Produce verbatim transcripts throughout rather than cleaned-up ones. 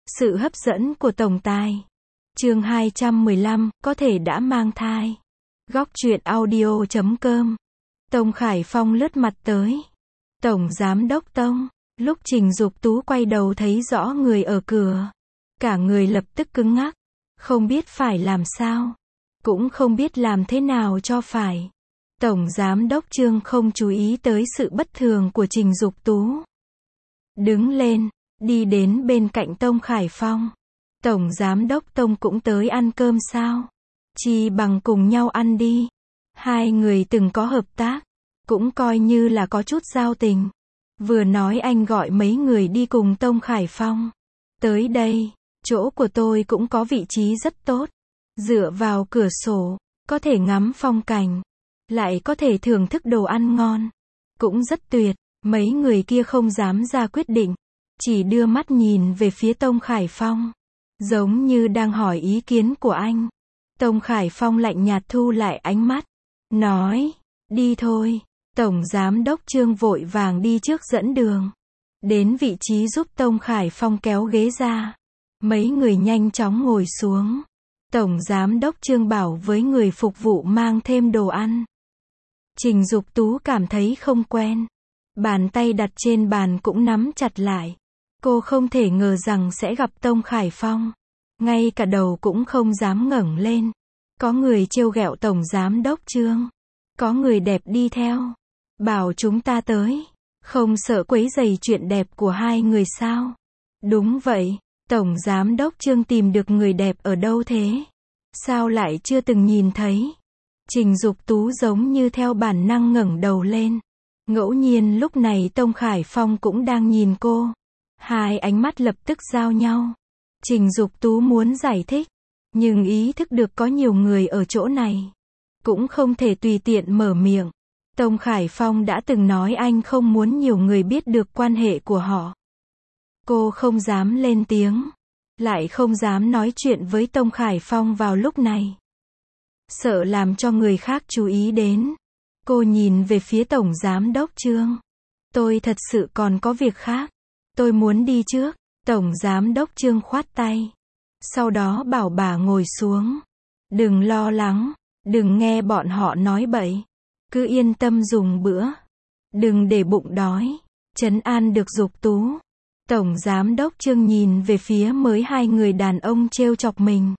Sự hấp dẫn của tổng tài. Chương hai trăm mười lăm, có thể đã mang thai. Góc truyện audio chấm com. Tông Khải Phong lướt mặt tới. Tổng Giám đốc Tông. Lúc Trình Dục Tú quay đầu thấy rõ người ở cửa. Cả người lập tức cứng ngắc. Không biết phải làm sao. Cũng không biết làm thế nào cho phải. Tổng Giám đốc Trương không chú ý tới sự bất thường của Trình Dục Tú. Đứng lên, đi đến bên cạnh Tông Khải Phong. Tổng Giám đốc Tông cũng tới ăn cơm sao? Chi bằng cùng nhau ăn đi. Hai người từng có hợp tác, cũng coi như là có chút giao tình. Vừa nói anh gọi mấy người đi cùng Tông Khải Phong. Tới đây, chỗ của tôi cũng có vị trí rất tốt. Dựa vào cửa sổ, có thể ngắm phong cảnh, lại có thể thưởng thức đồ ăn ngon. Cũng rất tuyệt. Mấy người kia không dám ra quyết định, chỉ đưa mắt nhìn về phía Tông Khải Phong, giống như đang hỏi ý kiến của anh. Tông Khải Phong lạnh nhạt thu lại ánh mắt, nói, đi thôi. Tổng Giám đốc Trương vội vàng đi trước dẫn đường, đến vị trí giúp Tông Khải Phong kéo ghế ra. Mấy người nhanh chóng ngồi xuống. Tổng Giám đốc Trương bảo với người phục vụ mang thêm đồ ăn. Trình Dục Tú cảm thấy không quen. Bàn tay đặt trên bàn cũng nắm chặt lại. Cô không thể ngờ rằng sẽ gặp Tông Khải Phong. Ngay cả đầu cũng không dám ngẩng lên. Có người trêu ghẹo Tổng Giám đốc Trương. Có người đẹp đi theo. Bảo chúng ta tới. Không sợ quấy rầy chuyện đẹp của hai người sao? Đúng vậy. Tổng Giám đốc Trương tìm được người đẹp ở đâu thế? Sao lại chưa từng nhìn thấy? Trình Dục Tú giống như theo bản năng ngẩng đầu lên. Ngẫu nhiên lúc này Tông Khải Phong cũng đang nhìn cô. Hai ánh mắt lập tức giao nhau. Trình Dục Tú muốn giải thích, nhưng ý thức được có nhiều người ở chỗ này. Cũng không thể tùy tiện mở miệng. Tông Khải Phong đã từng nói anh không muốn nhiều người biết được quan hệ của họ. Cô không dám lên tiếng, lại không dám nói chuyện với Tông Khải Phong vào lúc này. Sợ làm cho người khác chú ý đến. Cô nhìn về phía Tổng Giám đốc Trương. Tôi thật sự còn có việc khác. Tôi muốn đi trước. Tổng Giám đốc Trương khoát tay. Sau đó bảo bà ngồi xuống. Đừng lo lắng. Đừng nghe bọn họ nói bậy. Cứ yên tâm dùng bữa. Đừng để bụng đói. Trấn an được Dục Tú. Tổng Giám đốc Trương nhìn về phía mới hai người đàn ông trêu chọc mình.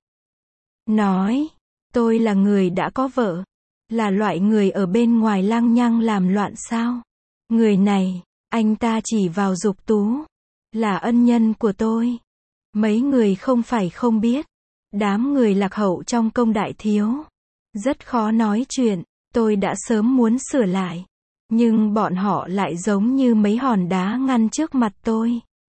Nói. Tôi là người đã có vợ. Là loại người ở bên ngoài lăng nhăng làm loạn sao? Người này, anh ta chỉ vào Dục Tú. Là ân nhân của tôi. Mấy người không phải không biết. Đám người lạc hậu trong công đại thiếu. Rất khó nói chuyện. Tôi đã sớm muốn sửa lại. Nhưng bọn họ lại giống như mấy hòn đá ngăn trước mặt tôi.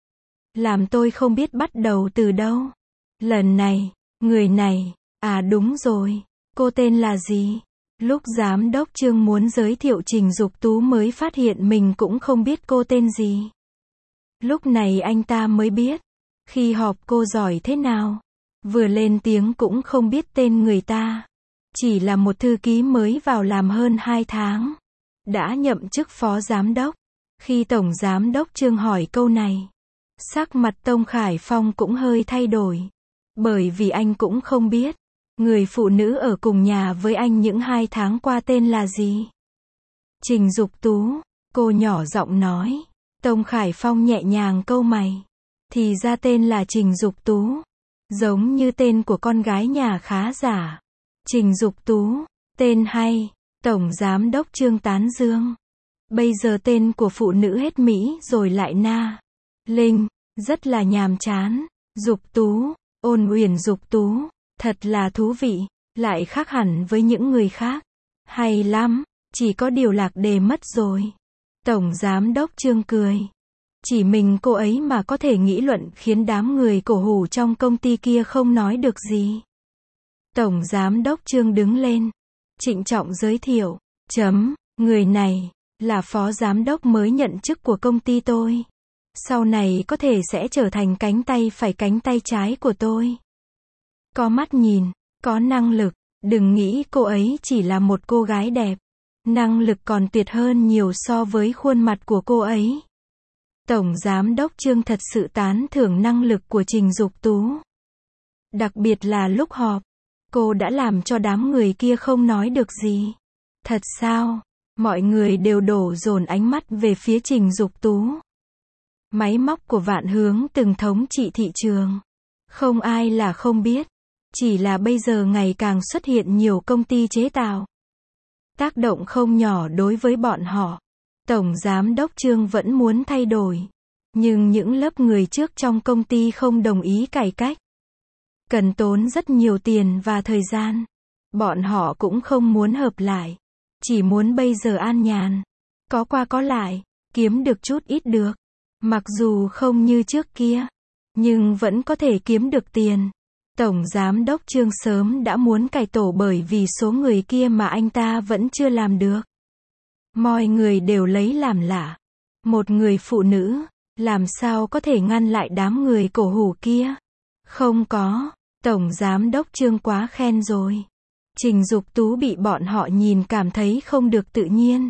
Làm tôi không biết bắt đầu từ đâu. Lần này, người này, à đúng rồi. Cô tên là gì? Lúc Giám đốc Trương muốn giới thiệu Trình Dục Tú mới phát hiện mình cũng không biết cô tên gì. Lúc này anh ta mới biết. Khi họp cô giỏi thế nào. Vừa lên tiếng cũng không biết tên người ta. Chỉ là một thư ký mới vào làm hơn hai tháng. Đã nhậm chức phó giám đốc. Khi Tổng Giám đốc Trương hỏi câu này, sắc mặt Tông Khải Phong cũng hơi thay đổi. Bởi vì anh cũng không biết. Người phụ nữ ở cùng nhà với anh những hai tháng qua tên là gì? Trình Dục Tú. Cô nhỏ giọng nói. Tông Khải Phong nhẹ nhàng cau mày. Thì ra tên là Trình Dục Tú. Giống như tên của con gái nhà khá giả. Trình Dục Tú. Tên hay. Tổng Giám đốc Trương tán dương. Bây giờ tên của phụ nữ hết Mỹ rồi lại na. Linh. Rất là nhàm chán. Dục Tú. Ôn Uyển Dục Tú. Thật là thú vị, lại khác hẳn với những người khác. Hay lắm, chỉ có điều lạc đề mất rồi. Tổng Giám đốc Trương cười. Chỉ mình cô ấy mà có thể nghĩ luận khiến đám người cổ hủ trong công ty kia không nói được gì. Tổng Giám đốc Trương đứng lên, trịnh trọng giới thiệu. Chấm, người này, là phó giám đốc mới nhận chức của công ty tôi. Sau này có thể sẽ trở thành cánh tay phải cánh tay trái của tôi. Có mắt nhìn, có năng lực, đừng nghĩ cô ấy chỉ là một cô gái đẹp. Năng lực còn tuyệt hơn nhiều so với khuôn mặt của cô ấy. Tổng Giám đốc Trương thật sự tán thưởng năng lực của Trình Dục Tú. Đặc biệt là lúc họp, cô đã làm cho đám người kia không nói được gì. Thật sao? Mọi người đều đổ dồn ánh mắt về phía Trình Dục Tú. Máy móc của Vạn Hướng từng thống trị thị trường. Không ai là không biết. Chỉ là bây giờ ngày càng xuất hiện nhiều công ty chế tạo. Tác động không nhỏ đối với bọn họ. Tổng Giám đốc Trương vẫn muốn thay đổi. Nhưng những lớp người trước trong công ty không đồng ý cải cách. Cần tốn rất nhiều tiền và thời gian. Bọn họ cũng không muốn hợp lại. Chỉ muốn bây giờ an nhàn. Có qua có lại. Kiếm được chút ít được. Mặc dù không như trước kia. Nhưng vẫn có thể kiếm được tiền. Tổng Giám đốc Trương sớm đã muốn cải tổ bởi vì số người kia mà anh ta vẫn chưa làm được. Mọi người đều lấy làm lạ. Một người phụ nữ, làm sao có thể ngăn lại đám người cổ hủ kia? Không có, Tổng Giám đốc Trương quá khen rồi. Trình Dục Tú bị bọn họ nhìn cảm thấy không được tự nhiên.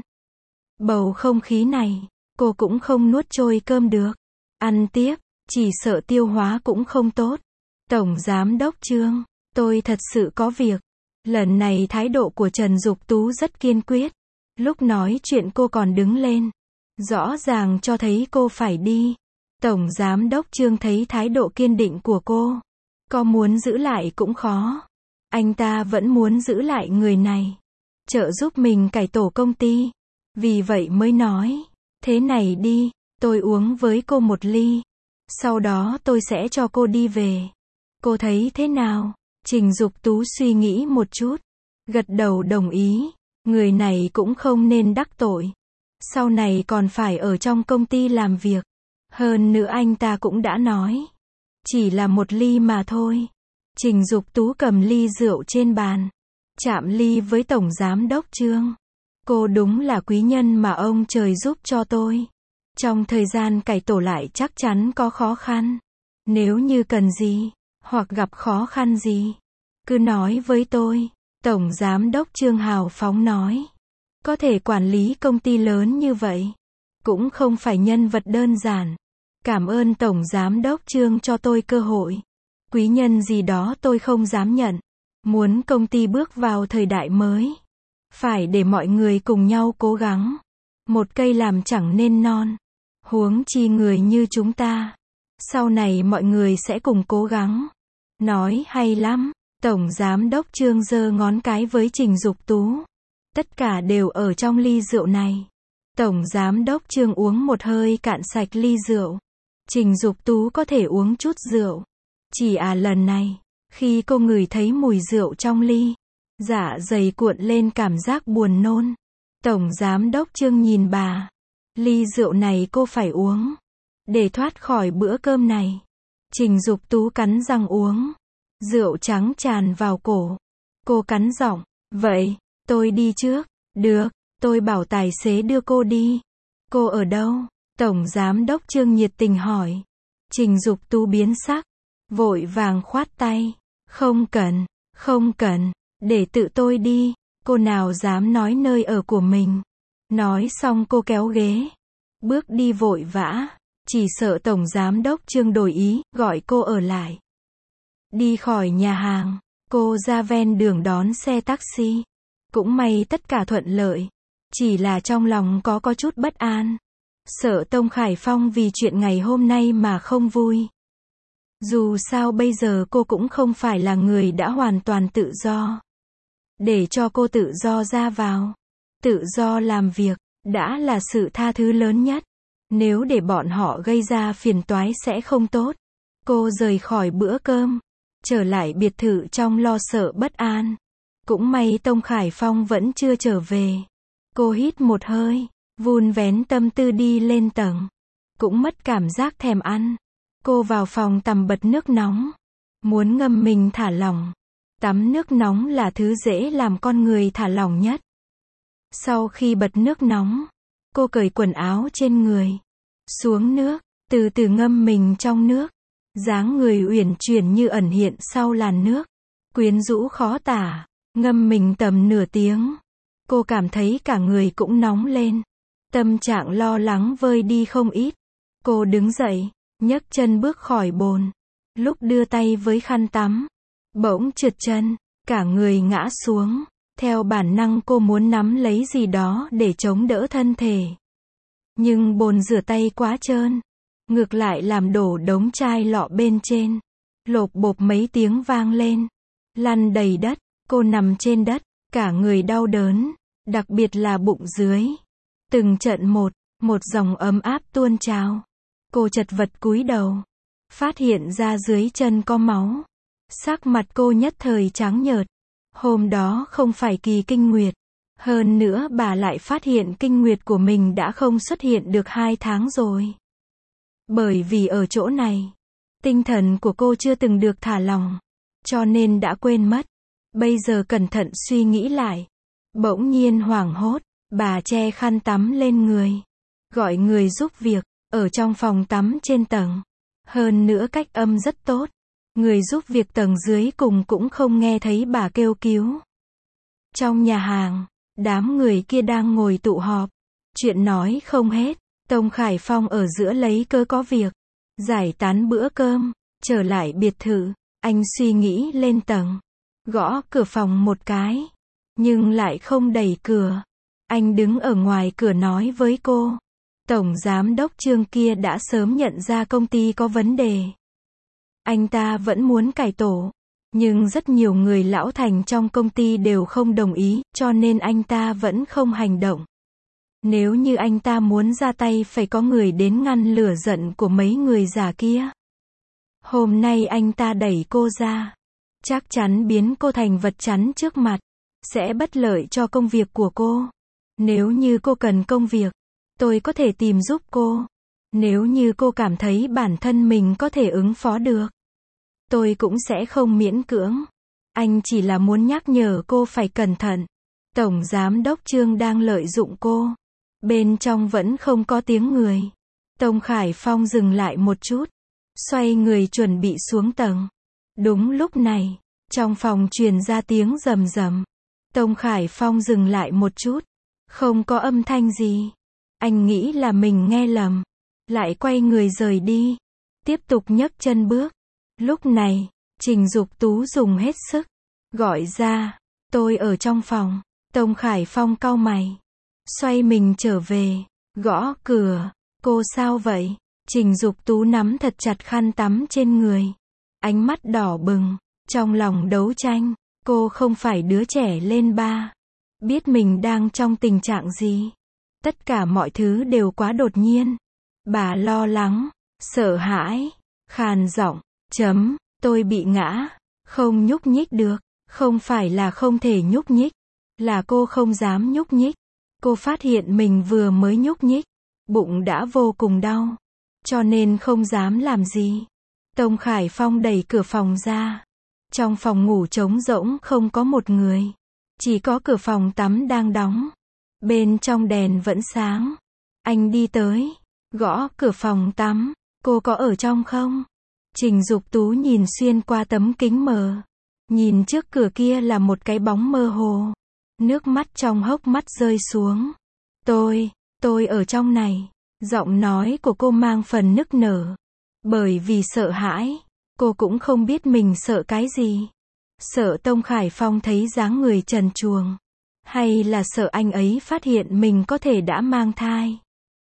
Bầu không khí này, cô cũng không nuốt trôi cơm được. Ăn tiếp, chỉ sợ tiêu hóa cũng không tốt. Tổng Giám đốc Trương, tôi thật sự có việc. Lần này thái độ của Trần Dục Tú rất kiên quyết. Lúc nói chuyện cô còn đứng lên. Rõ ràng cho thấy cô phải đi. Tổng Giám đốc Trương thấy thái độ kiên định của cô. Có muốn giữ lại cũng khó. Anh ta vẫn muốn giữ lại người này. Trợ giúp mình cải tổ công ty. Vì vậy mới nói. Thế này đi, tôi uống với cô một ly. Sau đó tôi sẽ cho cô đi về. Cô thấy thế nào? Trình Dục Tú suy nghĩ một chút. Gật đầu đồng ý. Người này cũng không nên đắc tội. Sau này còn phải ở trong công ty làm việc. Hơn nữa anh ta cũng đã nói. Chỉ là một ly mà thôi. Trình Dục Tú cầm ly rượu trên bàn. Chạm ly với Tổng Giám đốc Trương. Cô đúng là quý nhân mà ông trời giúp cho tôi. Trong thời gian cải tổ lại chắc chắn có khó khăn. Nếu như cần gì, hoặc gặp khó khăn gì, cứ nói với tôi. Tổng Giám đốc Trương hào phóng nói. Có thể quản lý công ty lớn như vậy, cũng không phải nhân vật đơn giản. Cảm ơn Tổng Giám đốc Trương cho tôi cơ hội. Quý nhân gì đó tôi không dám nhận. Muốn công ty bước vào thời đại mới, phải để mọi người cùng nhau cố gắng. Một cây làm chẳng nên non. Huống chi người như chúng ta. Sau này mọi người sẽ cùng cố gắng. Nói hay lắm. Tổng Giám đốc Trương giơ ngón cái với Trình Dục Tú. Tất cả đều ở trong ly rượu này. Tổng Giám đốc Trương uống một hơi cạn sạch ly rượu. Trình Dục Tú có thể uống chút rượu. Chỉ à lần này, khi cô ngửi thấy mùi rượu trong ly, dạ dày cuộn lên cảm giác buồn nôn. Tổng Giám đốc Trương nhìn bà. Ly rượu này cô phải uống. Để thoát khỏi bữa cơm này. Trình Dục Tú cắn răng uống. Rượu trắng tràn vào cổ. Cô cắn giọng. Vậy, tôi đi trước. Được, tôi bảo tài xế đưa cô đi. Cô ở đâu? Tổng Giám đốc Trương nhiệt tình hỏi. Trình Dục Tú biến sắc. Vội vàng khoát tay. Không cần, không cần. Để tự tôi đi. Cô nào dám nói nơi ở của mình. Nói xong cô kéo ghế. Bước đi vội vã. Chỉ sợ Tổng Giám đốc Trương đổi ý, gọi cô ở lại. Đi khỏi nhà hàng, cô ra ven đường đón xe taxi. Cũng may tất cả thuận lợi. Chỉ là trong lòng có có chút bất an. Sợ Tông Khải Phong vì chuyện ngày hôm nay mà không vui. Dù sao bây giờ cô cũng không phải là người đã hoàn toàn tự do. Để cho cô tự do ra vào, tự do làm việc, đã là sự tha thứ lớn nhất. Nếu để bọn họ gây ra phiền toái sẽ không tốt. Cô rời khỏi bữa cơm, trở lại biệt thự trong lo sợ bất an. Cũng may Tông Khải Phong vẫn chưa trở về. Cô hít một hơi, vun vén tâm tư đi lên tầng. Cũng mất cảm giác thèm ăn. Cô vào phòng tắm bật nước nóng. Muốn ngâm mình thả lỏng. Tắm nước nóng là thứ dễ làm con người thả lỏng nhất. Sau khi bật nước nóng, cô cởi quần áo trên người. Xuống nước, từ từ ngâm mình trong nước. Dáng người uyển chuyển như ẩn hiện sau làn nước. Quyến rũ khó tả. Ngâm mình tầm nửa tiếng. Cô cảm thấy cả người cũng nóng lên. Tâm trạng lo lắng vơi đi không ít. Cô đứng dậy, nhấc chân bước khỏi bồn. Lúc đưa tay với khăn tắm, bỗng trượt chân, cả người ngã xuống. Theo bản năng cô muốn nắm lấy gì đó để chống đỡ thân thể. Nhưng bồn rửa tay quá trơn, ngược lại làm đổ đống chai lọ bên trên. Lộp bộp mấy tiếng vang lên, lăn đầy đất, cô nằm trên đất, cả người đau đớn, đặc biệt là bụng dưới. Từng trận một, một dòng ấm áp tuôn trào. Cô chật vật cúi đầu, phát hiện ra dưới chân có máu. Sắc mặt cô nhất thời trắng nhợt. Hôm đó không phải kỳ kinh nguyệt. Hơn nữa bà lại phát hiện kinh nguyệt của mình đã không xuất hiện được hai tháng rồi. Bởi vì ở chỗ này, tinh thần của cô chưa từng được thả lỏng, cho nên đã quên mất. Bây giờ cẩn thận suy nghĩ lại, bỗng nhiên hoảng hốt, bà che khăn tắm lên người, gọi người giúp việc, ở trong phòng tắm trên tầng. Hơn nữa cách âm rất tốt. Người giúp việc tầng dưới cùng cũng không nghe thấy bà kêu cứu. Trong nhà hàng, đám người kia đang ngồi tụ họp. Chuyện nói không hết. Tông Khải Phong ở giữa lấy cớ có việc. Giải tán bữa cơm, trở lại biệt thự. Anh suy nghĩ lên tầng. Gõ cửa phòng một cái. Nhưng lại không đẩy cửa. Anh đứng ở ngoài cửa nói với cô. Tổng giám đốc Trương kia đã sớm nhận ra công ty có vấn đề. Anh ta vẫn muốn cải tổ. Nhưng rất nhiều người lão thành trong công ty đều không đồng ý, cho nên anh ta vẫn không hành động. Nếu như anh ta muốn ra tay phải có người đến ngăn lửa giận của mấy người già kia. Hôm nay anh ta đẩy cô ra. Chắc chắn biến cô thành vật chắn trước mặt. Sẽ bất lợi cho công việc của cô. Nếu như cô cần công việc, tôi có thể tìm giúp cô. Nếu như cô cảm thấy bản thân mình có thể ứng phó được, tôi cũng sẽ không miễn cưỡng. Anh chỉ là muốn nhắc nhở cô phải cẩn thận. Tổng giám đốc Trương đang lợi dụng cô. Bên trong vẫn không có tiếng người. Tông Khải Phong dừng lại một chút, xoay người chuẩn bị xuống tầng. Đúng lúc này, trong phòng truyền ra tiếng rầm rầm. Tông Khải Phong dừng lại một chút, không có âm thanh gì. Anh nghĩ là mình nghe lầm, lại quay người rời đi, tiếp tục nhấc chân bước. Lúc này, Trình Dục Tú dùng hết sức, gọi ra, tôi ở trong phòng. Tông Khải Phong cau mày, xoay mình trở về, gõ cửa, cô sao vậy? Trình Dục Tú nắm thật chặt khăn tắm trên người, ánh mắt đỏ bừng, trong lòng đấu tranh, cô không phải đứa trẻ lên ba, biết mình đang trong tình trạng gì. Tất cả mọi thứ đều quá đột nhiên. Bà lo lắng, sợ hãi, khàn giọng, chấm, tôi bị ngã, không nhúc nhích được, không phải là không thể nhúc nhích, là cô không dám nhúc nhích. Cô phát hiện mình vừa mới nhúc nhích, bụng đã vô cùng đau, cho nên không dám làm gì. Tông Khải Phong đẩy cửa phòng ra. Trong phòng ngủ trống rỗng không có một người, chỉ có cửa phòng tắm đang đóng. Bên trong đèn vẫn sáng. Anh đi tới, gõ cửa phòng tắm. Cô có ở trong không? Trình Dục Tú nhìn xuyên qua tấm kính mờ. Nhìn trước cửa kia là một cái bóng mơ hồ. Nước mắt trong hốc mắt rơi xuống. Tôi, tôi ở trong này. Giọng nói của cô mang phần nức nở. Bởi vì sợ hãi, cô cũng không biết mình sợ cái gì. Sợ Tông Khải Phong thấy dáng người trần truồng. Hay là sợ anh ấy phát hiện mình có thể đã mang thai.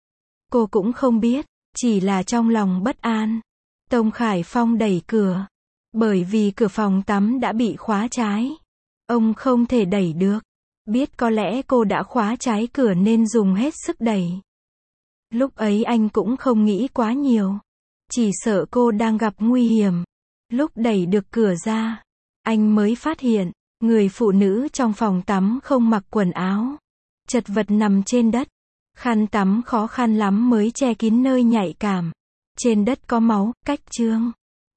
Cô cũng không biết, chỉ là trong lòng bất an. Tông Khải Phong đẩy cửa. Bởi vì cửa phòng tắm đã bị khóa trái. Ông không thể đẩy được. Biết có lẽ cô đã khóa trái cửa nên dùng hết sức đẩy. Lúc ấy anh cũng không nghĩ quá nhiều. Chỉ sợ cô đang gặp nguy hiểm. Lúc đẩy được cửa ra, anh mới phát hiện, người phụ nữ trong phòng tắm không mặc quần áo. Chật vật nằm trên đất. Khăn tắm khó khăn lắm mới che kín nơi nhạy cảm. Trên đất có máu, cách trương.